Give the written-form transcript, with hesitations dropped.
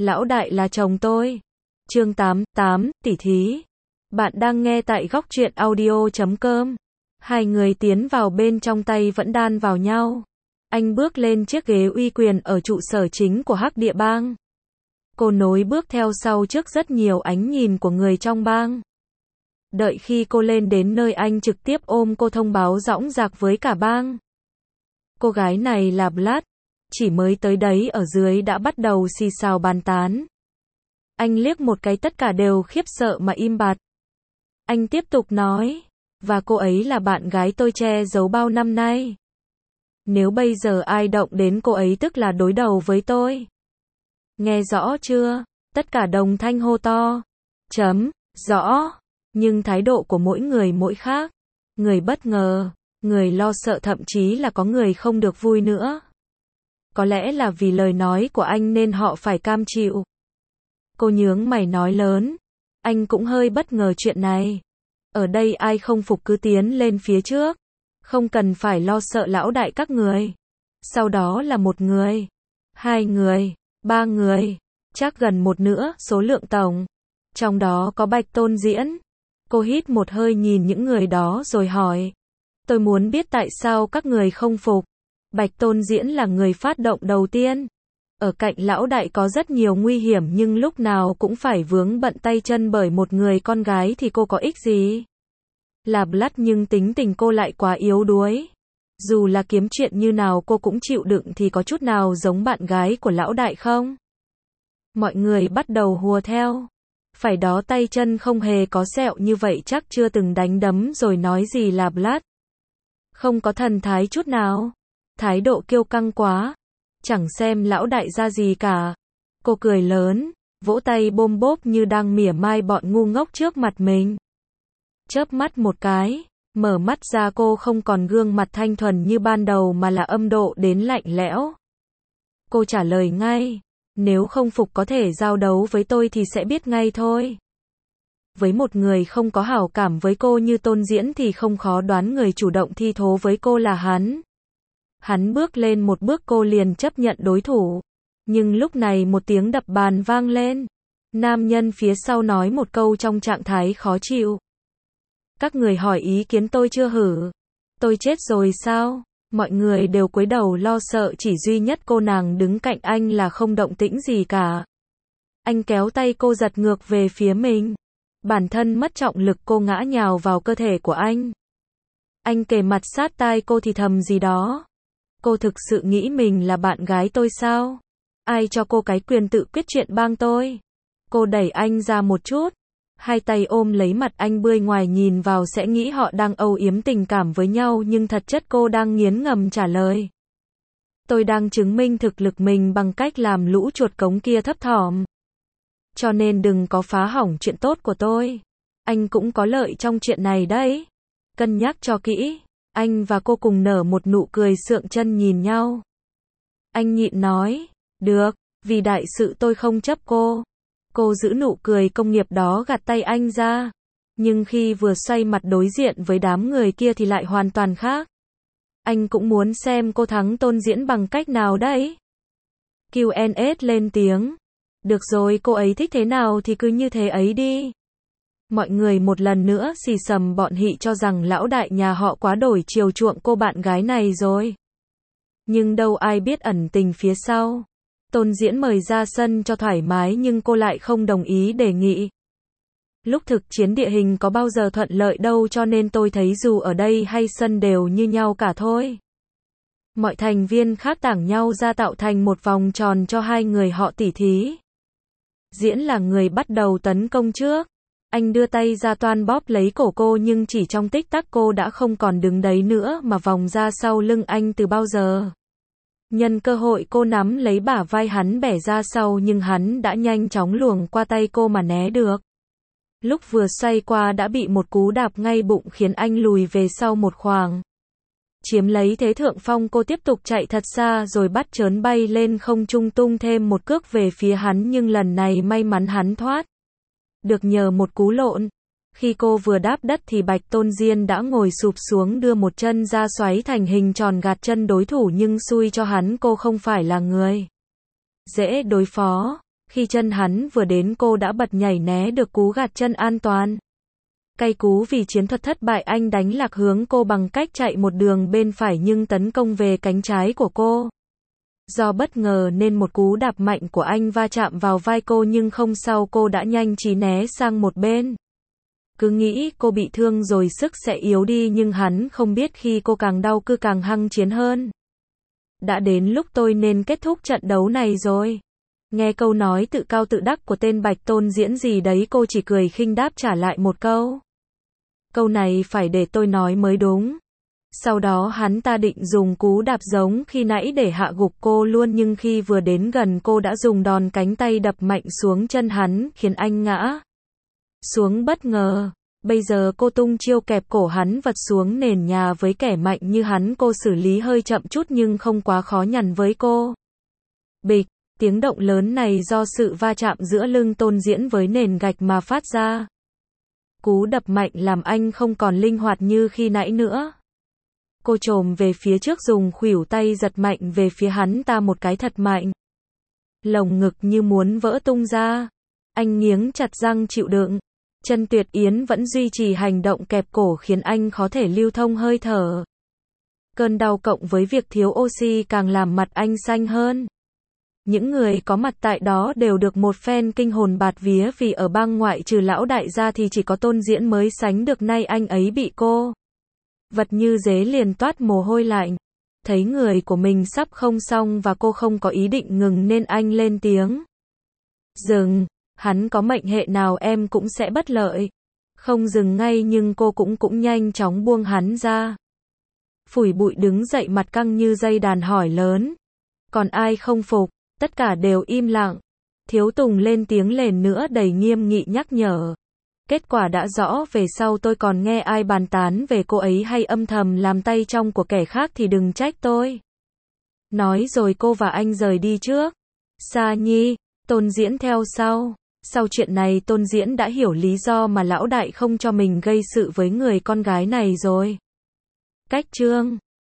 Lão đại là chồng tôi. Chương 88, tỉ thí. Bạn đang nghe tại góc truyện audio.com. Hai người tiến vào bên trong, tay vẫn đan vào nhau. Anh bước lên chiếc ghế uy quyền ở trụ sở chính của Hắc Địa Bang. Cô nối bước theo sau trước rất nhiều ánh nhìn của người trong bang. Đợi khi cô lên đến nơi, anh trực tiếp ôm cô thông báo dõng dạc với cả bang. Cô gái này là Blood. Chỉ mới tới đấy ở dưới đã bắt đầu xì xào bàn tán. Anh liếc một cái, tất cả đều khiếp sợ mà im bặt. Anh tiếp tục nói, và cô ấy là bạn gái tôi che giấu bao năm nay. Nếu bây giờ ai động đến cô ấy tức là đối đầu với tôi. Nghe rõ chưa? Tất cả đồng thanh hô to. Rõ. Nhưng thái độ của mỗi người mỗi khác. Người bất ngờ, người lo sợ, thậm chí là có người không được vui nữa. Có lẽ là vì lời nói của anh nên họ phải cam chịu. Cô nhướng mày nói lớn. Anh cũng hơi bất ngờ chuyện này. Ở đây ai không phục cứ tiến lên phía trước. Không cần phải lo sợ lão đại các người. Sau đó là một người, hai người, ba người, chắc gần một nửa số lượng tổng. Trong đó có Bạch Tôn Diễn. Cô hít một hơi nhìn những người đó rồi hỏi. Tôi muốn biết tại sao các người không phục. Bạch Tôn Diễn là người phát động đầu tiên. Ở cạnh lão đại có rất nhiều nguy hiểm nhưng lúc nào cũng phải vướng bận tay chân bởi một người con gái thì cô có ích gì? Là Blood nhưng tính tình cô lại quá yếu đuối. Dù là kiếm chuyện như nào cô cũng chịu đựng, thì có chút nào giống bạn gái của lão đại không? Mọi người bắt đầu hùa theo. Phải đó, tay chân không hề có sẹo như vậy chắc chưa từng đánh đấm rồi nói gì là Blood. Không có thần thái chút nào. Thái độ kiêu căng quá. Chẳng xem lão đại ra gì cả. Cô cười lớn, vỗ tay bôm bốp như đang mỉa mai bọn ngu ngốc trước mặt mình. Chớp mắt một cái, mở mắt ra cô không còn gương mặt thanh thuần như ban đầu mà là âm độ đến lạnh lẽo. Cô trả lời ngay, nếu không phục có thể giao đấu với tôi thì sẽ biết ngay thôi. Với một người không có hảo cảm với cô như Tôn Diễn thì không khó đoán người chủ động thi thố với cô là hắn. Hắn bước lên một bước cô liền chấp nhận đối thủ. Nhưng lúc này một tiếng đập bàn vang lên. Nam nhân phía sau nói một câu trong trạng thái khó chịu. Các người hỏi ý kiến tôi chưa hử? Tôi chết rồi sao? Mọi người đều cúi đầu lo sợ, chỉ duy nhất cô nàng đứng cạnh anh là không động tĩnh gì cả. Anh kéo tay cô giật ngược về phía mình. Bản thân mất trọng lực, cô ngã nhào vào cơ thể của anh. Anh kề mặt sát tai cô thì thầm gì đó. Cô thực sự nghĩ mình là bạn gái tôi sao? Ai cho cô cái quyền tự quyết chuyện bang tôi? Cô đẩy anh ra một chút. Hai tay ôm lấy mặt anh, bươi ngoài nhìn vào sẽ nghĩ họ đang âu yếm tình cảm với nhau nhưng thật chất cô đang nghiến ngầm trả lời. Tôi đang chứng minh thực lực mình bằng cách làm lũ chuột cống kia thấp thỏm. Cho nên đừng có phá hỏng chuyện tốt của tôi. Anh cũng có lợi trong chuyện này đấy. Cân nhắc cho kỹ. Anh và cô cùng nở một nụ cười sượng chân nhìn nhau. Anh nhịn nói, được, vì đại sự tôi không chấp cô. Cô giữ nụ cười công nghiệp đó, gạt tay anh ra. Nhưng khi vừa xoay mặt đối diện với đám người kia thì lại hoàn toàn khác. Anh cũng muốn xem cô thắng Tôn Diễn bằng cách nào đấy. Q&S lên tiếng. Được rồi, cô ấy thích thế nào thì cứ như thế ấy đi. Mọi người một lần nữa xì xầm bọn hị cho rằng lão đại nhà họ quá đổi chiều chuộng cô bạn gái này rồi. Nhưng đâu ai biết ẩn tình phía sau. Tôn Diễn mời ra sân cho thoải mái nhưng cô lại không đồng ý đề nghị. Lúc thực chiến địa hình có bao giờ thuận lợi đâu, cho nên tôi thấy dù ở đây hay sân đều như nhau cả thôi. Mọi thành viên khác tảng nhau ra tạo thành một vòng tròn cho hai người họ tỉ thí. Diễn là người bắt đầu tấn công trước. Anh đưa tay ra toan bóp lấy cổ cô nhưng chỉ trong tích tắc cô đã không còn đứng đấy nữa mà vòng ra sau lưng anh từ bao giờ. Nhân cơ hội cô nắm lấy bả vai hắn bẻ ra sau nhưng hắn đã nhanh chóng luồng qua tay cô mà né được. Lúc vừa xoay qua đã bị một cú đạp ngay bụng khiến anh lùi về sau một khoảng. Chiếm lấy thế thượng phong, cô tiếp tục chạy thật xa rồi bắt chớn bay lên không trung tung thêm một cước về phía hắn nhưng lần này may mắn hắn thoát được nhờ một cú lộn. Khi cô vừa đáp đất thì Bạch Tôn Diễn đã ngồi sụp xuống đưa một chân ra xoáy thành hình tròn gạt chân đối thủ nhưng xui cho hắn cô không phải là người dễ đối phó. Khi chân hắn vừa đến cô đã bật nhảy né được cú gạt chân an toàn. Cay cú vì chiến thuật thất bại, anh đánh lạc hướng cô bằng cách chạy một đường bên phải nhưng tấn công về cánh trái của cô. Do bất ngờ nên một cú đạp mạnh của anh va chạm vào vai cô nhưng không sao, cô đã nhanh trí né sang một bên. Cứ nghĩ cô bị thương rồi sức sẽ yếu đi nhưng hắn không biết khi cô càng đau cứ càng hăng chiến hơn. Đã đến lúc tôi nên kết thúc trận đấu này rồi. Nghe câu nói tự cao tự đắc của tên Bạch Tôn Diễn gì đấy, cô chỉ cười khinh đáp trả lại một câu. Câu này phải để tôi nói mới đúng. Sau đó hắn ta định dùng cú đạp giống khi nãy để hạ gục cô luôn nhưng khi vừa đến gần cô đã dùng đòn cánh tay đập mạnh xuống chân hắn khiến anh ngã xuống bất ngờ. Bây giờ cô tung chiêu kẹp cổ hắn vật xuống nền nhà với kẻ mạnh như hắn, cô xử lý hơi chậm chút nhưng không quá khó nhằn với cô. Bịch, tiếng động lớn này do sự va chạm giữa lưng Tôn Diễn với nền gạch mà phát ra. Cú đập mạnh làm anh không còn linh hoạt như khi nãy nữa. Cô chồm về phía trước dùng khuỷu tay giật mạnh về phía hắn ta một cái thật mạnh. Lồng ngực như muốn vỡ tung ra. Anh nghiến chặt răng chịu đựng. Chân Tuyệt Yến vẫn duy trì hành động kẹp cổ khiến anh khó thể lưu thông hơi thở. Cơn đau cộng với việc thiếu oxy càng làm mặt anh xanh hơn. Những người có mặt tại đó đều được một phen kinh hồn bạt vía vì ở bang ngoại trừ lão đại gia thì chỉ có Tôn Diễn mới sánh được, nay anh ấy bị cô vật như dế liền toát mồ hôi lạnh. Thấy người của mình sắp không xong và cô không có ý định ngừng nên anh lên tiếng. Dừng, hắn có mệnh hệ nào em cũng sẽ bất lợi. Không dừng ngay nhưng cô cũng nhanh chóng buông hắn ra. Phủi bụi đứng dậy mặt căng như dây đàn hỏi lớn. Còn ai không phục? Tất cả đều im lặng. Thiếu Tùng lên tiếng lần nữa đầy nghiêm nghị nhắc nhở. Kết quả đã rõ, về sau tôi còn nghe ai bàn tán về cô ấy hay âm thầm làm tay trong của kẻ khác thì đừng trách tôi. Nói rồi cô và anh rời đi trước. Sa Nhi, Tôn Diễn theo sau. Sau chuyện này Tôn Diễn đã hiểu lý do mà lão đại không cho mình gây sự với người con gái này rồi. Cách chương